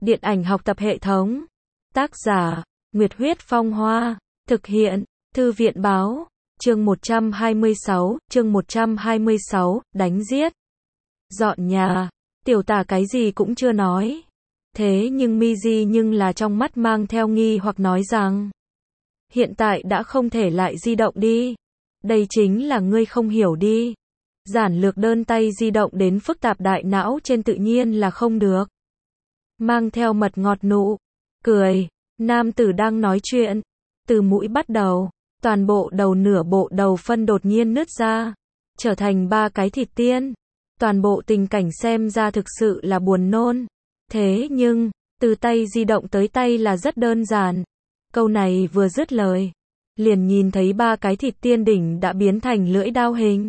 Điện ảnh học tập hệ thống. Tác giả, Nguyệt Huyết Phong Hoa. Thực hiện, Thư viện Báo. Chương 126, đánh giết. Dọn nhà. Tiểu tả cái gì cũng chưa nói. Thế nhưng Miji nhưng là trong mắt mang theo nghi hoặc nói rằng, hiện tại đã không thể lại di động đi. Đây chính là ngươi không hiểu đi. Giản lược đơn tay di động đến phức tạp đại não trên tự nhiên là không được. Mang theo mật ngọt nụ cười, nam tử đang nói chuyện, từ mũi bắt đầu, toàn bộ đầu nửa bộ đầu phân đột nhiên nứt ra, trở thành 3 cái thịt tiên. Toàn bộ tình cảnh xem ra thực sự là buồn nôn. Thế nhưng, từ tay di động tới tay là rất đơn giản. Câu này vừa dứt lời, liền nhìn thấy 3 cái thịt tiên đỉnh đã biến thành lưỡi đao hình.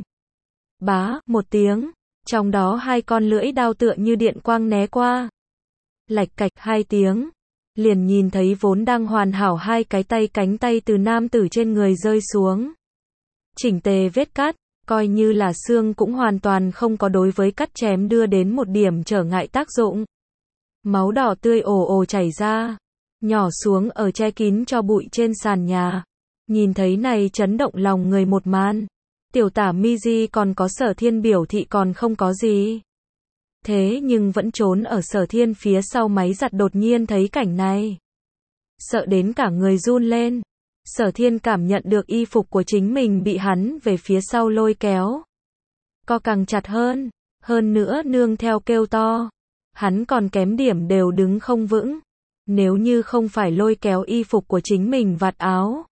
Bá, một tiếng, trong đó 2 con lưỡi đao tựa như điện quang né qua. Lạch cạch 2 tiếng, liền nhìn thấy vốn đang hoàn hảo 2 cái tay cánh tay từ nam tử trên người rơi xuống. Chỉnh tề vết cắt, coi như là xương cũng hoàn toàn không có đối với cắt chém đưa đến một điểm trở ngại tác dụng. Máu đỏ tươi ồ ồ chảy ra, nhỏ xuống ở che kín cho bụi trên sàn nhà. Nhìn thấy này chấn động lòng người một màn. Tiểu tả Miji còn có Sở Thiên biểu thị còn không có gì. Thế nhưng vẫn trốn ở Sở Thiên phía sau máy giặt đột nhiên thấy cảnh này. Sợ đến cả người run lên. Sở Thiên cảm nhận được y phục của chính mình bị hắn về phía sau lôi kéo. Co càng chặt hơn. Hơn nữa nương theo kêu to. Hắn còn kém điểm đều đứng không vững. Nếu như không phải lôi kéo y phục của chính mình vạt áo.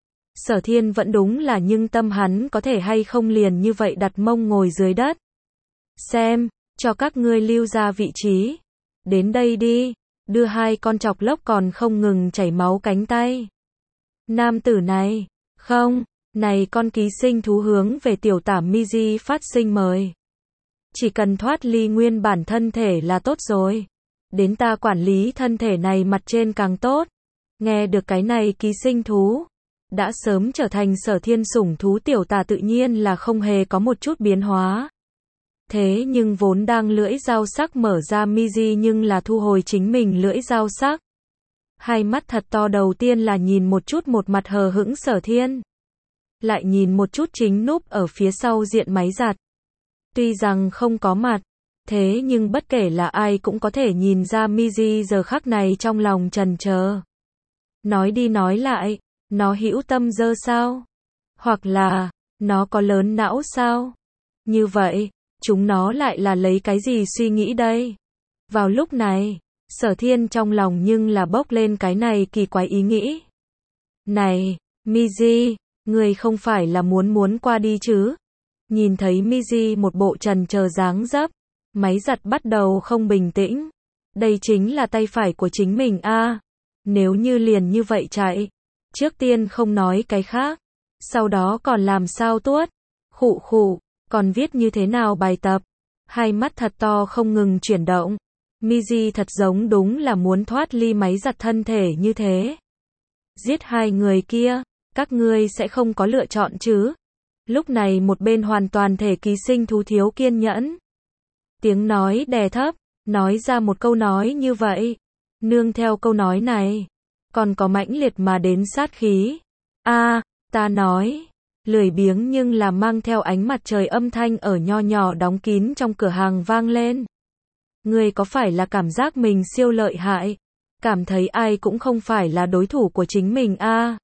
Sở Thiên vẫn đúng là nhưng tâm hắn có thể hay không liền như vậy đặt mông ngồi dưới đất. Xem, cho các ngươi lưu ra vị trí. Đến đây đi, đưa 2 con chọc lốc còn không ngừng chảy máu cánh tay. Nam tử này, không, này con ký sinh thú hướng về tiểu tả Miji phát sinh mời. Chỉ cần thoát ly nguyên bản thân thể là tốt rồi. Đến ta quản lý thân thể này mặt trên càng tốt. Nghe được cái này ký sinh thú. Đã sớm trở thành Sở Thiên sủng thú tiểu tả tự nhiên là không hề có một chút biến hóa. Thế nhưng vốn đang lưỡi dao sắc mở ra Miji nhưng là thu hồi chính mình lưỡi dao sắc. Hai mắt thật to đầu tiên là nhìn một chút một mặt hờ hững Sở Thiên. Lại nhìn một chút chính núp ở phía sau diện máy giặt. Tuy rằng không có mặt, thế nhưng bất kể là ai cũng có thể nhìn ra Miji giờ khắc này trong lòng chần chờ. Nói đi nói lại, nó hữu tâm dơ sao? Hoặc là, nó có lớn não sao? Như vậy, chúng nó lại là lấy cái gì suy nghĩ đây? Vào lúc này, Sở Thiên trong lòng nhưng là bốc lên cái này kỳ quái ý nghĩ. Này, Miji, người không phải là muốn qua đi chứ? Nhìn thấy Miji một bộ trần chờ dáng dấp, máy giặt bắt đầu không bình tĩnh. Đây chính là tay phải của chính mình a. Nếu như liền như vậy chạy, trước tiên không nói cái khác, sau đó còn làm sao tuốt, khụ khụ, còn viết như thế nào bài tập. Hai mắt thật to không ngừng chuyển động. Miji thật giống đúng là muốn thoát ly máy giặt thân thể như thế. Giết 2 người kia, các ngươi sẽ không có lựa chọn chứ? Lúc này một bên hoàn toàn thể ký sinh thú thiếu kiên nhẫn. Tiếng nói đè thấp, nói ra một câu nói như vậy. Nương theo câu nói này, còn có mãnh liệt mà đến sát khí. Ta nói, lười biếng nhưng là mang theo ánh mặt trời âm thanh ở nho nhỏ đóng kín trong cửa hàng vang lên. Ngươi có phải là cảm giác mình siêu lợi hại? Cảm thấy ai cũng không phải là đối thủ của chính mình a?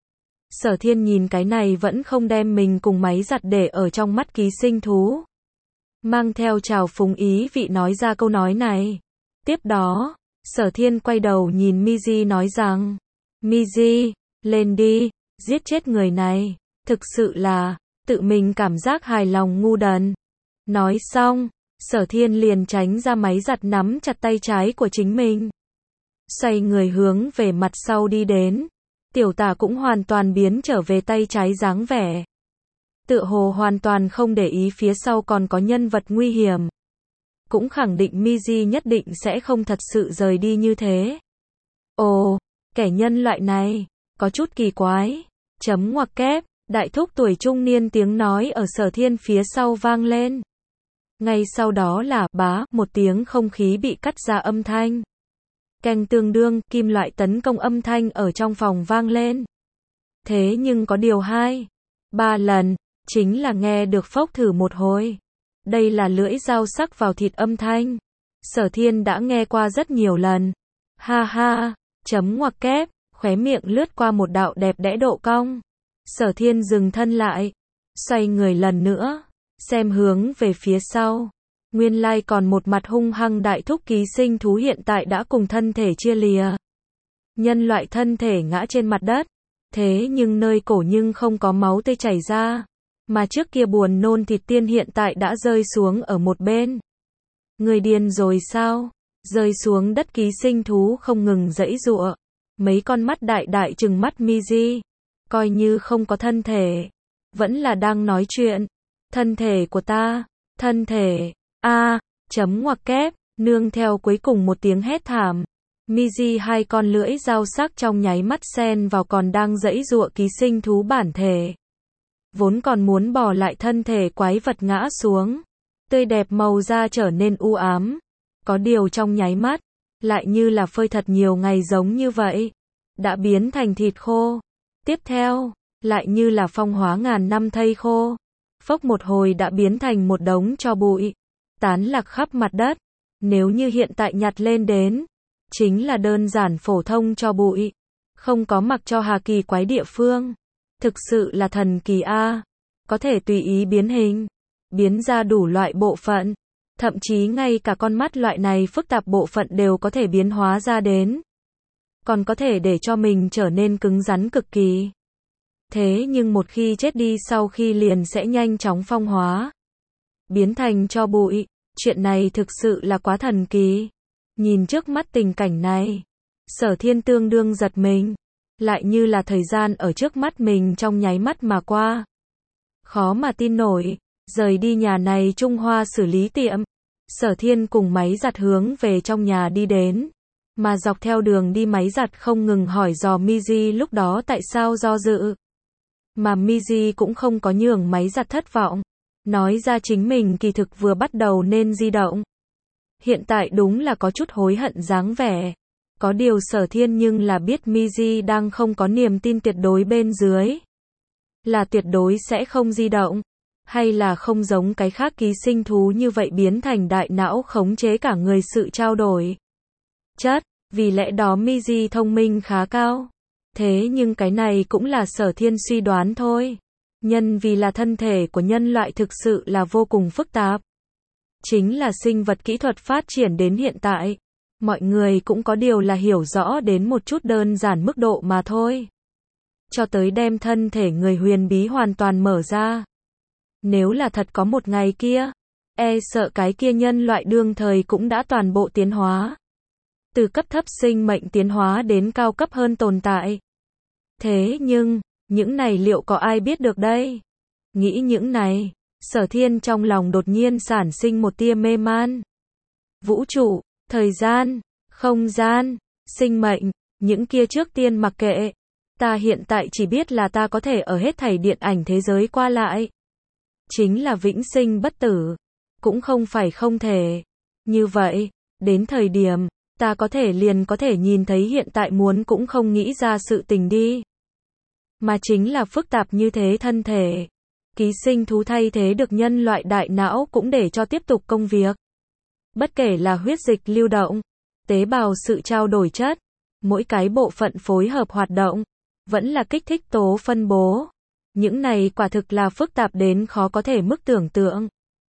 Sở Thiên nhìn cái này vẫn không đem mình cùng máy giặt để ở trong mắt ký sinh thú. Mang theo trào phúng ý vị nói ra câu nói này. Tiếp đó, Sở Thiên quay đầu nhìn Miji nói rằng, Miji, lên đi, giết chết người này, thực sự là, tự mình cảm giác hài lòng ngu đần. Nói xong, Sở Thiên liền tránh ra máy giặt nắm chặt tay trái của chính mình. Xoay người hướng về mặt sau đi đến, tiểu tả cũng hoàn toàn biến trở về tay trái dáng vẻ. Tựa hồ hoàn toàn không để ý phía sau còn có nhân vật nguy hiểm. Cũng khẳng định Miji nhất định sẽ không thật sự rời đi như thế. Ồ, kẻ nhân loại này, có chút kỳ quái. Chấm ngoặc kép, đại thúc tuổi trung niên tiếng nói ở Sở Thiên phía sau vang lên. Ngay sau đó là, bá, một tiếng không khí bị cắt ra âm thanh. keng tương đương, kim loại tấn công âm thanh ở trong phòng vang lên. Thế nhưng có điều 2-3 lần, chính là nghe được phốc thử một hồi. Đây là lưỡi dao sắc vào thịt âm thanh. Sở Thiên đã nghe qua rất nhiều lần. Ha ha, chấm ngoặc kép, khóe miệng lướt qua một đạo đẹp đẽ độ cong. Sở Thiên dừng thân lại, xoay người lần nữa, xem hướng về phía sau. Nguyên lai còn một mặt hung hăng đại thúc ký sinh thú hiện tại đã cùng thân thể chia lìa. Nhân loại thân thể ngã trên mặt đất, thế nhưng nơi cổ nhưng không có máu tươi chảy ra, mà trước kia buồn nôn thịt tiên hiện tại đã rơi xuống ở một bên. Người điên rồi sao? Rơi xuống đất ký sinh thú không ngừng giãy giụa, mấy con mắt đại đại trừng mắt Miji, coi như không có thân thể, vẫn là đang nói chuyện. Thân thể của ta, thân thể, chấm ngoặc kép, nương theo cuối cùng một tiếng hét thảm. Miji hai con lưỡi dao sắc trong nháy mắt xen vào còn đang giãy giụa ký sinh thú bản thể. Vốn còn muốn bỏ lại thân thể quái vật ngã xuống, tươi đẹp màu da trở nên u ám. Có điều trong nháy mắt, lại như là phơi thật nhiều ngày giống như vậy, đã biến thành thịt khô. Tiếp theo, lại như là phong hóa ngàn năm thây khô. Phốc một hồi đã biến thành một đống tro bụi, tán lạc khắp mặt đất. Nếu như hiện tại nhặt lên đến, chính là đơn giản phổ thông tro bụi, không có mặc cho hà kỳ quái địa phương. Thực sự là thần kỳ a, có thể tùy ý biến hình, biến ra đủ loại bộ phận, thậm chí ngay cả con mắt loại này phức tạp bộ phận đều có thể biến hóa ra đến. Còn có thể để cho mình trở nên cứng rắn cực kỳ. Thế nhưng một khi chết đi sau khi liền sẽ nhanh chóng phong hóa, biến thành tro bụi. Chuyện này thực sự là quá thần kỳ. Nhìn trước mắt tình cảnh này, Sở Thiên tương đương giật mình, lại như là thời gian ở trước mắt mình trong nháy mắt mà qua. Khó mà tin nổi, rời đi nhà này Trung Hoa xử lý tiệm, Sở Thiên cùng máy giặt hướng về trong nhà đi đến, mà dọc theo đường đi máy giặt không ngừng hỏi dò Miji lúc đó tại sao do dự. Mà Miji cũng không có nhường máy giặt thất vọng, nói ra chính mình kỳ thực vừa bắt đầu nên di động. Hiện tại đúng là có chút hối hận dáng vẻ. Có điều Sở Thiên nhưng là biết Miji đang không có niềm tin tuyệt đối bên dưới. Là tuyệt đối sẽ không di động. Hay là không giống cái khác ký sinh thú như vậy biến thành đại não khống chế cả người sự trao đổi chất. Vì lẽ đó Miji thông minh khá cao. Thế nhưng cái này cũng là Sở Thiên suy đoán thôi. Nhân vì là thân thể của nhân loại thực sự là vô cùng phức tạp. Chính là sinh vật kỹ thuật phát triển đến hiện tại. Mọi người cũng có điều là hiểu rõ đến một chút đơn giản mức độ mà thôi. Cho tới đem thân thể người huyền bí hoàn toàn mở ra. Nếu là thật có một ngày kia, e sợ cái kia nhân loại đương thời cũng đã toàn bộ tiến hóa. Từ cấp thấp sinh mệnh tiến hóa đến cao cấp hơn tồn tại. Thế nhưng, những này liệu có ai biết được đây? Nghĩ những này, Sở Thiên trong lòng đột nhiên sản sinh một tia mê man. Vũ trụ, thời gian, không gian, sinh mệnh, những kia trước tiên mặc kệ. Ta hiện tại chỉ biết là ta có thể ở hết thảy điện ảnh thế giới qua lại. Chính là vĩnh sinh bất tử. Cũng không phải không thể. Như vậy, đến thời điểm, ta có thể liền có thể nhìn thấy hiện tại muốn cũng không nghĩ ra sự tình đi. Mà chính là phức tạp như thế thân thể. Ký sinh thú thay thế được nhân loại đại não cũng để cho tiếp tục công việc. Bất kể là huyết dịch lưu động, tế bào sự trao đổi chất, mỗi cái bộ phận phối hợp hoạt động, vẫn là kích thích tố phân bố. Những này quả thực là phức tạp đến khó có thể mức tưởng tượng.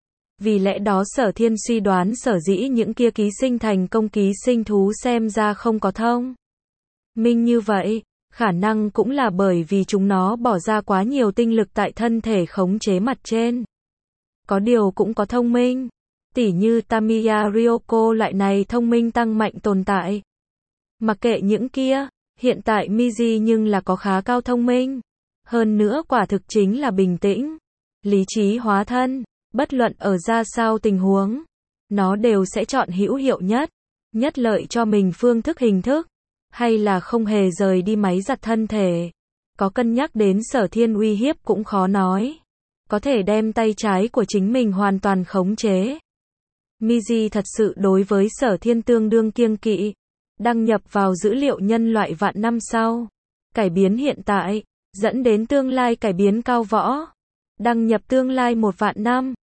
Vì lẽ đó Sở Thiên suy đoán sở dĩ những kia ký sinh thành công ký sinh thú xem ra không có thông minh như vậy, khả năng cũng là bởi vì chúng nó bỏ ra quá nhiều tinh lực tại thân thể khống chế mặt trên. Có điều cũng có thông minh, tỉ như Tamiya Ryoko loại này thông minh tăng mạnh tồn tại. Mặc kệ những kia, hiện tại Miji nhưng là có khá cao thông minh. Hơn nữa quả thực chính là bình tĩnh, lý trí hóa thân, bất luận ở ra sao tình huống, nó đều sẽ chọn hữu hiệu nhất lợi cho mình phương thức hình thức, hay là không hề rời đi máy giặt thân thể. Có cân nhắc đến Sở Thiên uy hiếp cũng khó nói. Có thể đem tay trái của chính mình hoàn toàn khống chế. Miji thật sự đối với Sở Thiên tương đương kiêng kỵ. đăng nhập vào dữ liệu nhân loại vạn năm sau. Cải biến hiện tại, dẫn đến tương lai cải biến cao võ. Đăng nhập tương lai 1 vạn năm.